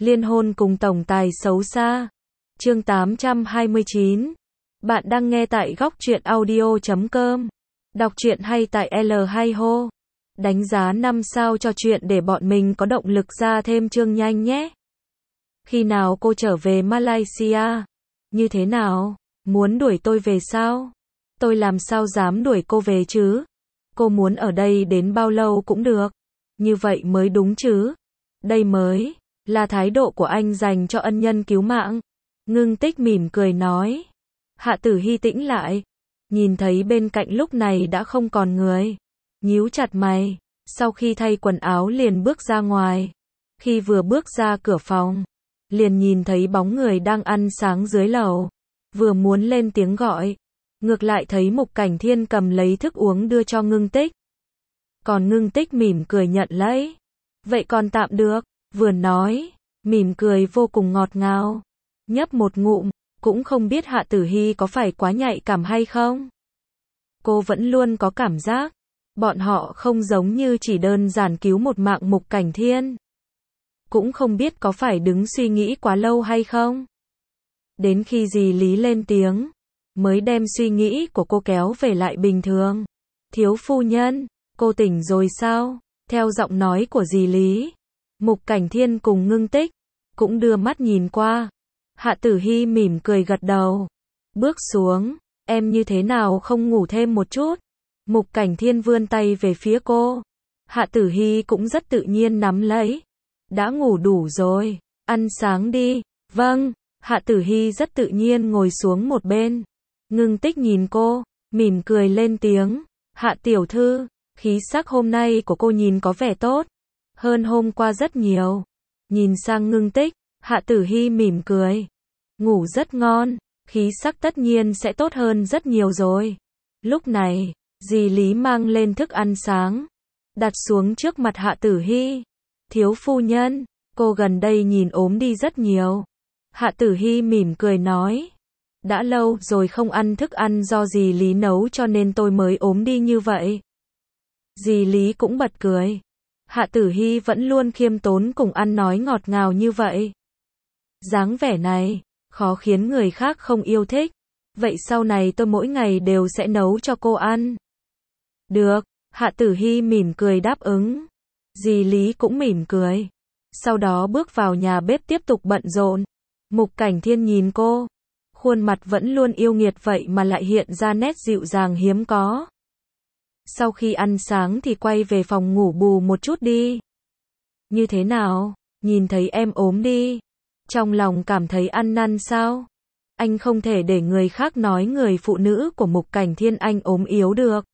Liên hôn cùng tổng tài xấu xa. Chương 829. Bạn đang nghe tại góc truyện audio.com. Đọc truyện hay tại L hay ho. Đánh giá 5 sao cho chuyện để bọn mình có động lực ra thêm chương nhanh nhé. Khi nào cô trở về Malaysia? Như thế nào? Muốn đuổi tôi về sao? Tôi làm sao dám đuổi cô về chứ? Cô muốn ở đây đến bao lâu cũng được. Như vậy mới đúng chứ. Đây mới là thái độ của anh dành cho ân nhân cứu mạng. Ngưng Tích mỉm cười nói. Hạ Tử Hy tĩnh lại. Nhìn thấy bên cạnh lúc này đã không còn người. Nhíu chặt mày. Sau khi thay quần áo liền bước ra ngoài. Khi vừa bước ra cửa phòng, liền nhìn thấy bóng người đang ăn sáng dưới lầu. Vừa muốn lên tiếng gọi, ngược lại thấy Mục Cảnh Thiên cầm lấy thức uống đưa cho Ngưng Tích. Còn Ngưng Tích mỉm cười nhận lấy. Vậy còn tạm được, vừa nói, mỉm cười vô cùng ngọt ngào. Nhấp một ngụm, cũng không biết Hạ Tử Hy có phải quá nhạy cảm hay không. Cô vẫn luôn có cảm giác, bọn họ không giống như chỉ đơn giản cứu một mạng Mục Cảnh Thiên. Cũng không biết có phải đứng suy nghĩ quá lâu hay không. Đến khi dì Lý lên tiếng, mới đem suy nghĩ của cô kéo về lại bình thường. Thiếu phu nhân, cô tỉnh rồi sao? Theo giọng nói của dì Lý, Mục Cảnh Thiên cùng Ngưng Tích cũng đưa mắt nhìn qua. Hạ Tử Hy mỉm cười gật đầu. Bước xuống, em như thế nào không ngủ thêm một chút? Mục Cảnh Thiên vươn tay về phía cô. Hạ Tử Hy cũng rất tự nhiên nắm lấy. Đã ngủ đủ rồi, ăn sáng đi. Vâng. Hạ Tử Hy rất tự nhiên ngồi xuống một bên. Ngưng Tích nhìn cô, mỉm cười lên tiếng. Hạ tiểu thư, khí sắc hôm nay của cô nhìn có vẻ tốt hơn hôm qua rất nhiều. Nhìn sang Ngưng Tích, Hạ Tử Hy mỉm cười. Ngủ rất ngon, khí sắc tất nhiên sẽ tốt hơn rất nhiều rồi. Lúc này, dì Lý mang lên thức ăn sáng, đặt xuống trước mặt Hạ Tử Hy. Thiếu phu nhân, cô gần đây nhìn ốm đi rất nhiều. Hạ Tử Hy mỉm cười nói. Đã lâu rồi không ăn thức ăn do dì Lý nấu cho nên tôi mới ốm đi như vậy. Dì Lý cũng bật cười. Hạ Tử Hy vẫn luôn khiêm tốn cùng ăn nói ngọt ngào như vậy. Dáng vẻ này, khó khiến người khác không yêu thích. Vậy sau này tôi mỗi ngày đều sẽ nấu cho cô ăn. Được, Hạ Tử Hy mỉm cười đáp ứng. Dì Lý cũng mỉm cười. Sau đó bước vào nhà bếp tiếp tục bận rộn. Mục Cảnh Thiên nhìn cô. Khuôn mặt vẫn luôn yêu nghiệt vậy mà lại hiện ra nét dịu dàng hiếm có. Sau khi ăn sáng thì quay về phòng ngủ bù một chút đi. Như thế nào? Nhìn thấy em ốm đi. Trong lòng cảm thấy ăn năn sao? Anh không thể để người khác nói người phụ nữ của Mục Cảnh Thiên anh ốm yếu được.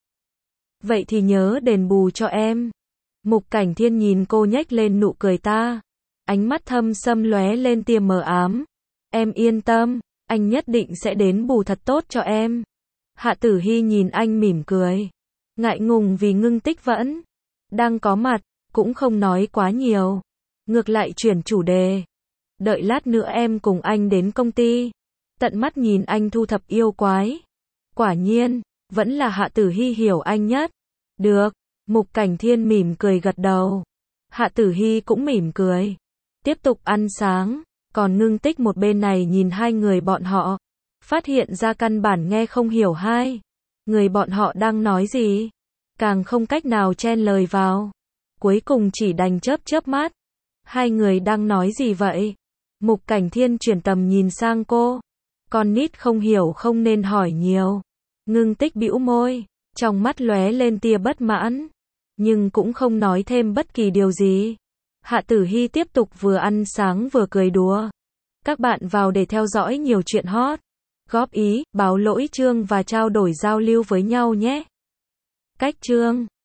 Vậy thì nhớ đền bù cho em. Mục Cảnh Thiên nhìn cô nhếch lên nụ cười ta. Ánh mắt thâm sâm lóe lên tia mờ ám. Em yên tâm, anh nhất định sẽ đến bù thật tốt cho em. Hạ Tử Hy nhìn anh mỉm cười. Ngại ngùng vì Ngưng Tích vẫn đang có mặt, cũng không nói quá nhiều. Ngược lại chuyển chủ đề. Đợi lát nữa em cùng anh đến công ty. Tận mắt nhìn anh thu thập yêu quái. Quả nhiên, vẫn là Hạ Tử Hy hiểu anh nhất. Được, Mục Cảnh Thiên mỉm cười gật đầu. Hạ Tử Hy cũng mỉm cười. Tiếp tục ăn sáng. Còn Ngưng Tích một bên này nhìn hai người bọn họ. Phát hiện ra căn bản nghe không hiểu hai người bọn họ đang nói gì. Càng không cách nào chen lời vào. Cuối cùng chỉ đành chớp chớp mắt. Hai người đang nói gì vậy? Mục Cảnh Thiên chuyển tầm nhìn sang cô. Con nít không hiểu không nên hỏi nhiều. Ngưng Tích bĩu môi. Trong mắt lóe lên tia bất mãn. Nhưng cũng không nói thêm bất kỳ điều gì. Hạ Tử Hy tiếp tục vừa ăn sáng vừa cười đùa. Các bạn vào để theo dõi nhiều chuyện hot. Góp ý, báo lỗi chương và trao đổi giao lưu với nhau nhé. Cách chương